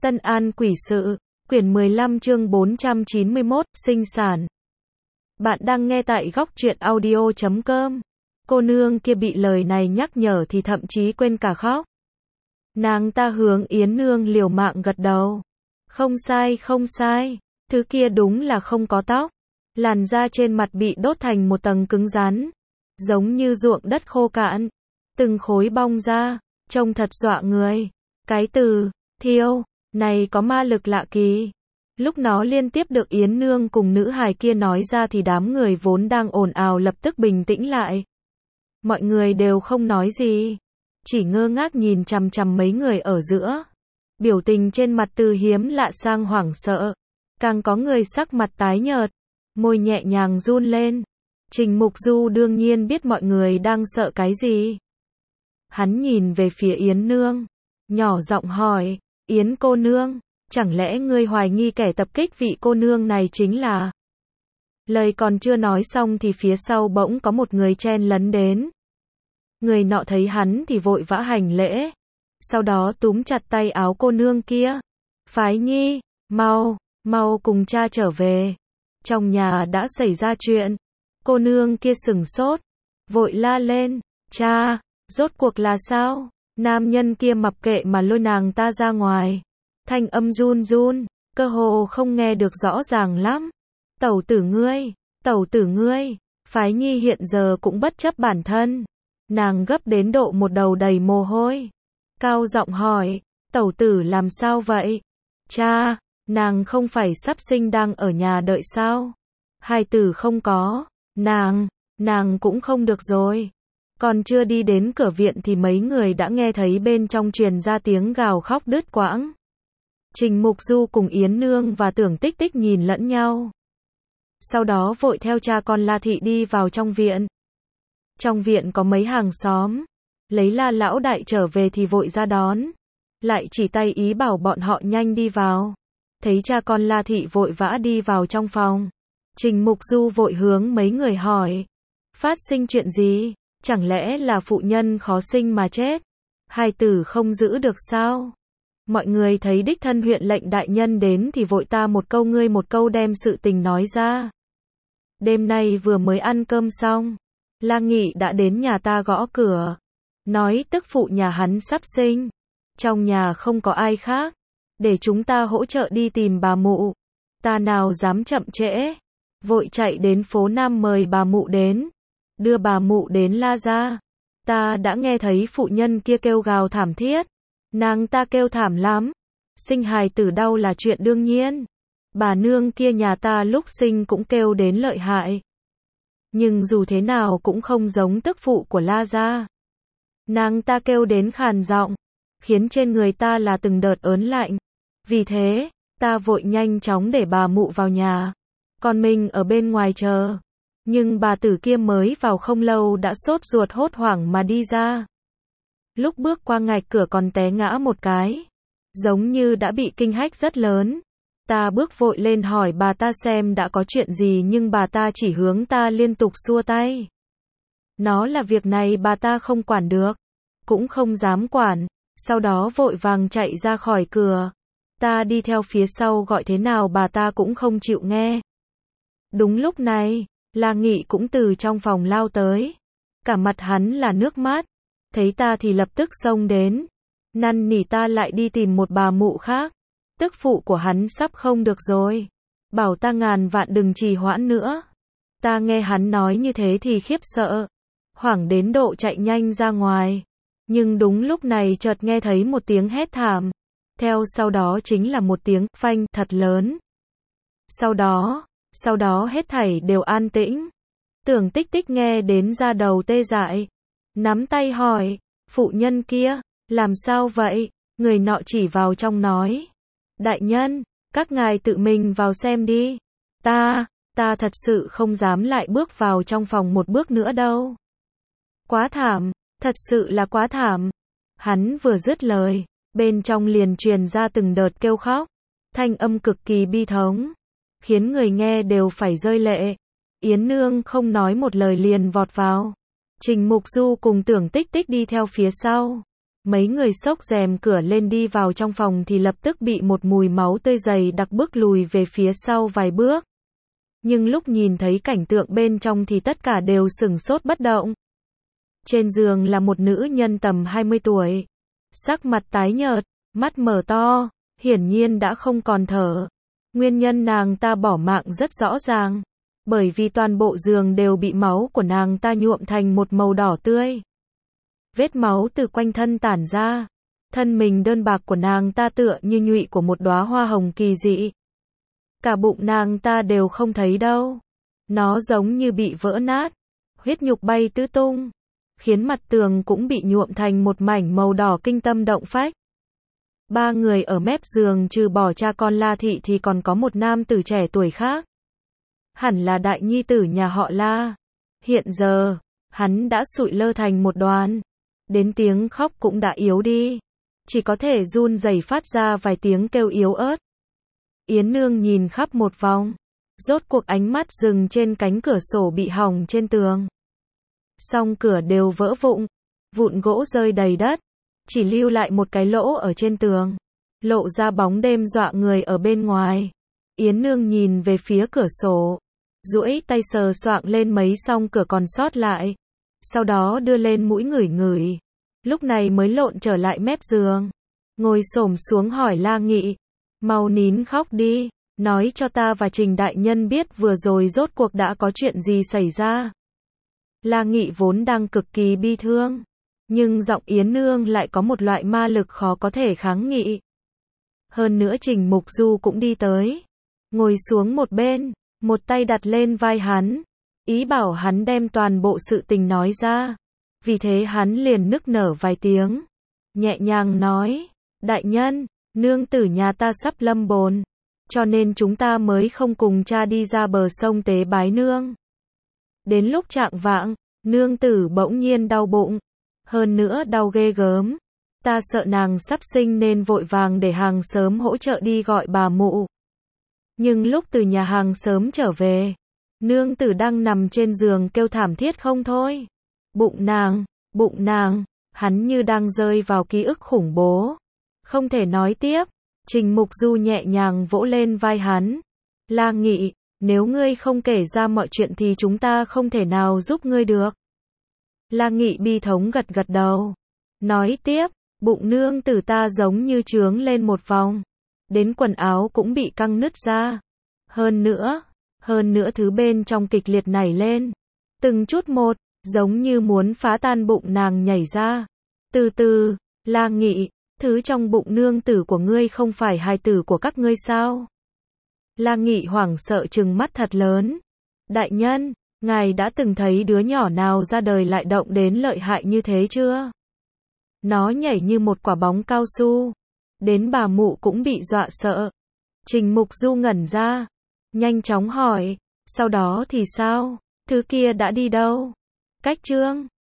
Tân An Quỷ Sự, quyển 15 chương 491, sinh sản. Bạn đang nghe tại góc truyện audio.com. Cô nương kia bị lời này nhắc nhở thì thậm chí quên cả khóc. Nàng ta hướng Yến Nương liều mạng gật đầu. Không sai, không sai. Thứ kia đúng là không có tóc. Làn da trên mặt bị đốt thành một tầng cứng rắn. Giống như ruộng đất khô cạn. Từng khối bong ra. Trông thật dọa người. Cái từ thiêu này có ma lực lạ kỳ. Lúc nó liên tiếp được Yến Nương cùng nữ hài kia nói ra thì đám người vốn đang ồn ào lập tức bình tĩnh lại. Mọi người đều không nói gì, chỉ ngơ ngác nhìn chằm chằm mấy người ở giữa. Biểu tình trên mặt từ hiếm lạ sang hoảng sợ. Càng có người sắc mặt tái nhợt, môi nhẹ nhàng run lên. Trình Mục Du đương nhiên biết mọi người đang sợ cái gì. Hắn nhìn về phía Yến Nương, nhỏ giọng hỏi, Yến cô nương, chẳng lẽ ngươi hoài nghi kẻ tập kích vị cô nương này chính là... Lời còn chưa nói xong thì phía sau bỗng có một người chen lấn đến. Người nọ thấy hắn thì vội vã hành lễ. Sau đó túm chặt tay áo cô nương kia. Phái Nhi, mau cùng cha trở về. Trong nhà đã xảy ra chuyện. Cô nương kia sửng sốt, vội la lên, cha, rốt cuộc là sao? Nam nhân kia mặc kệ mà lôi nàng ta ra ngoài. Thanh âm run run, cơ hồ không nghe được rõ ràng lắm. Tẩu tử ngươi, Phái Nhi hiện giờ cũng bất chấp bản thân. Nàng gấp đến độ một đầu đầy mồ hôi. Cao giọng hỏi, tẩu tử làm sao vậy? Cha, nàng không phải sắp sinh đang ở nhà đợi sao? Hài tử không có, nàng cũng không được rồi. Còn chưa đi đến cửa viện thì mấy người đã nghe thấy bên trong truyền ra tiếng gào khóc đứt quãng. Trình Mục Du cùng Yến Nương và Tưởng Tích Tích nhìn lẫn nhau. Sau đó vội theo cha con La Thị đi vào trong viện. Trong viện có mấy hàng xóm. Lấy La lão đại trở về thì vội ra đón. Lại chỉ tay ý bảo bọn họ nhanh đi vào. Thấy cha con La Thị vội vã đi vào trong phòng. Trình Mục Du vội hướng mấy người hỏi. Phát sinh chuyện gì? Chẳng lẽ là phụ nhân khó sinh mà chết? Hài tử không giữ được sao? Mọi người thấy đích thân huyện lệnh đại nhân đến thì vội ta một câu ngươi một câu đem sự tình nói ra. Đêm nay vừa mới ăn cơm xong, La Nghị đã đến nhà ta gõ cửa. Nói tức phụ nhà hắn sắp sinh. Trong nhà không có ai khác. Để chúng ta hỗ trợ đi tìm bà mụ. Ta nào dám chậm trễ. Vội chạy đến phố Nam mời bà mụ đến. Đưa bà mụ đến La gia. Ta đã nghe thấy phụ nhân kia kêu gào thảm thiết. Nàng ta kêu thảm lắm. Sinh hài tử đau là chuyện đương nhiên. Bà nương kia nhà ta lúc sinh cũng kêu đến lợi hại. Nhưng dù thế nào cũng không giống tức phụ của La gia. Nàng ta kêu đến khàn giọng, khiến trên người ta là từng đợt ớn lạnh. Vì thế, ta vội nhanh chóng để bà mụ vào nhà. Còn mình ở bên ngoài chờ. Nhưng bà tử kia mới vào không lâu đã sốt ruột hốt hoảng mà đi ra. Lúc bước qua ngạch cửa còn té ngã một cái. Giống như đã bị kinh hách rất lớn. Ta bước vội lên hỏi bà ta xem đã có chuyện gì nhưng bà ta chỉ hướng ta liên tục xua tay. Nó là việc này bà ta không quản được. Cũng không dám quản. Sau đó vội vàng chạy ra khỏi cửa. Ta đi theo phía sau gọi thế nào bà ta cũng không chịu nghe. Đúng lúc này, La Nghị cũng từ trong phòng lao tới. Cả mặt hắn là nước mắt. Thấy ta thì lập tức xông đến. Năn nỉ ta lại đi tìm một bà mụ khác. Tức phụ của hắn sắp không được rồi. Bảo ta ngàn vạn đừng trì hoãn nữa. Ta nghe hắn nói như thế thì khiếp sợ. Hoảng đến độ chạy nhanh ra ngoài. Nhưng đúng lúc này chợt nghe thấy một tiếng hét thảm. Theo sau đó chính là một tiếng phanh thật lớn. Sau đó hết thảy đều an tĩnh. Tưởng Tích Tích nghe đến da đầu tê dại. Nắm tay hỏi, phụ nhân kia, làm sao vậy? Người nọ chỉ vào trong nói. Đại nhân, các ngài tự mình vào xem đi. Ta thật sự không dám lại bước vào trong phòng một bước nữa đâu. Quá thảm, thật sự là quá thảm. Hắn vừa dứt lời, bên trong liền truyền ra từng đợt kêu khóc. Thanh âm cực kỳ bi thống, khiến người nghe đều phải rơi lệ. Yến Nương không nói một lời liền vọt vào. Trình Mục Du cùng Tưởng Tích Tích đi theo phía sau. Mấy người xốc rèm cửa lên đi vào trong phòng thì lập tức bị một mùi máu tươi dày đặc bước lùi về phía sau vài bước. Nhưng lúc nhìn thấy cảnh tượng bên trong thì tất cả đều sửng sốt bất động. Trên giường là một nữ nhân tầm 20 tuổi. Sắc mặt tái nhợt, mắt mở to, hiển nhiên đã không còn thở. Nguyên nhân nàng ta bỏ mạng rất rõ ràng. Bởi vì toàn bộ giường đều bị máu của nàng ta nhuộm thành một màu đỏ tươi. Vết máu từ quanh thân tản ra. Thân mình đơn bạc của nàng ta tựa như nhụy của một đóa hoa hồng kỳ dị. Cả bụng nàng ta đều không thấy đâu. Nó giống như bị vỡ nát. Huyết nhục bay tứ tung. Khiến mặt tường cũng bị nhuộm thành một mảnh màu đỏ kinh tâm động phách. Ba người ở mép giường trừ bỏ cha con La Thị thì còn có một nam tử trẻ tuổi khác. Hẳn là đại nhi tử nhà họ La. Hiện giờ, hắn đã sụi lơ thành một đoàn. Đến tiếng khóc cũng đã yếu đi. Chỉ có thể run rẩy phát ra vài tiếng kêu yếu ớt. Yến Nương nhìn khắp một vòng. Rốt cuộc ánh mắt dừng trên cánh cửa sổ bị hỏng trên tường. Song cửa đều vỡ vụn. Vụn gỗ rơi đầy đất. Chỉ lưu lại một cái lỗ ở trên tường. Lộ ra bóng đêm dọa người ở bên ngoài. Yến Nương nhìn về phía cửa sổ. Duỗi tay sờ soạng lên mấy song cửa còn sót lại. Sau đó đưa lên mũi ngửi ngửi. Lúc này mới lộn trở lại mép giường. Ngồi xổm xuống hỏi La Nghị. Mau nín khóc đi. Nói cho ta và Trình đại nhân biết vừa rồi rốt cuộc đã có chuyện gì xảy ra. La Nghị vốn đang cực kỳ bi thương. Nhưng giọng Yến Nương lại có một loại ma lực khó có thể kháng nghị. Hơn nữa Trình Mục Du cũng đi tới. Ngồi xuống một bên. Một tay đặt lên vai hắn. Ý bảo hắn đem toàn bộ sự tình nói ra. Vì thế hắn liền nức nở vài tiếng. Nhẹ nhàng nói. Đại nhân, nương tử nhà ta sắp lâm bồn. Cho nên chúng ta mới không cùng cha đi ra bờ sông tế bái nương. Đến lúc chạng vạng, nương tử bỗng nhiên đau bụng. Hơn nữa đau ghê gớm. Ta sợ nàng sắp sinh nên vội vàng để hàng xóm hỗ trợ đi gọi bà mụ. Nhưng lúc từ nhà hàng xóm trở về, nương tử đang nằm trên giường kêu thảm thiết không thôi. Bụng nàng, hắn như đang rơi vào ký ức khủng bố. Không thể nói tiếp. Trình Mục Du nhẹ nhàng vỗ lên vai hắn. La Nghị, nếu ngươi không kể ra mọi chuyện thì chúng ta không thể nào giúp ngươi được. La Nghị bi thống gật gật đầu. Nói tiếp, bụng nương tử ta giống như trướng lên một vòng. Đến quần áo cũng bị căng nứt ra. Hơn nữa thứ bên trong kịch liệt nảy lên. Từng chút một, giống như muốn phá tan bụng nàng nhảy ra. Từ từ, La Nghị, thứ trong bụng nương tử của ngươi không phải hài tử của các ngươi sao? La Nghị hoảng sợ trừng mắt thật lớn. Đại nhân, ngài đã từng thấy đứa nhỏ nào ra đời lại động đến lợi hại như thế chưa? Nó nhảy như một quả bóng cao su. Đến bà mụ cũng bị dọa sợ. Trình Mục Du ngẩn ra. Nhanh chóng hỏi. Sau đó thì sao? Thứ kia đã đi đâu? Cách Trương.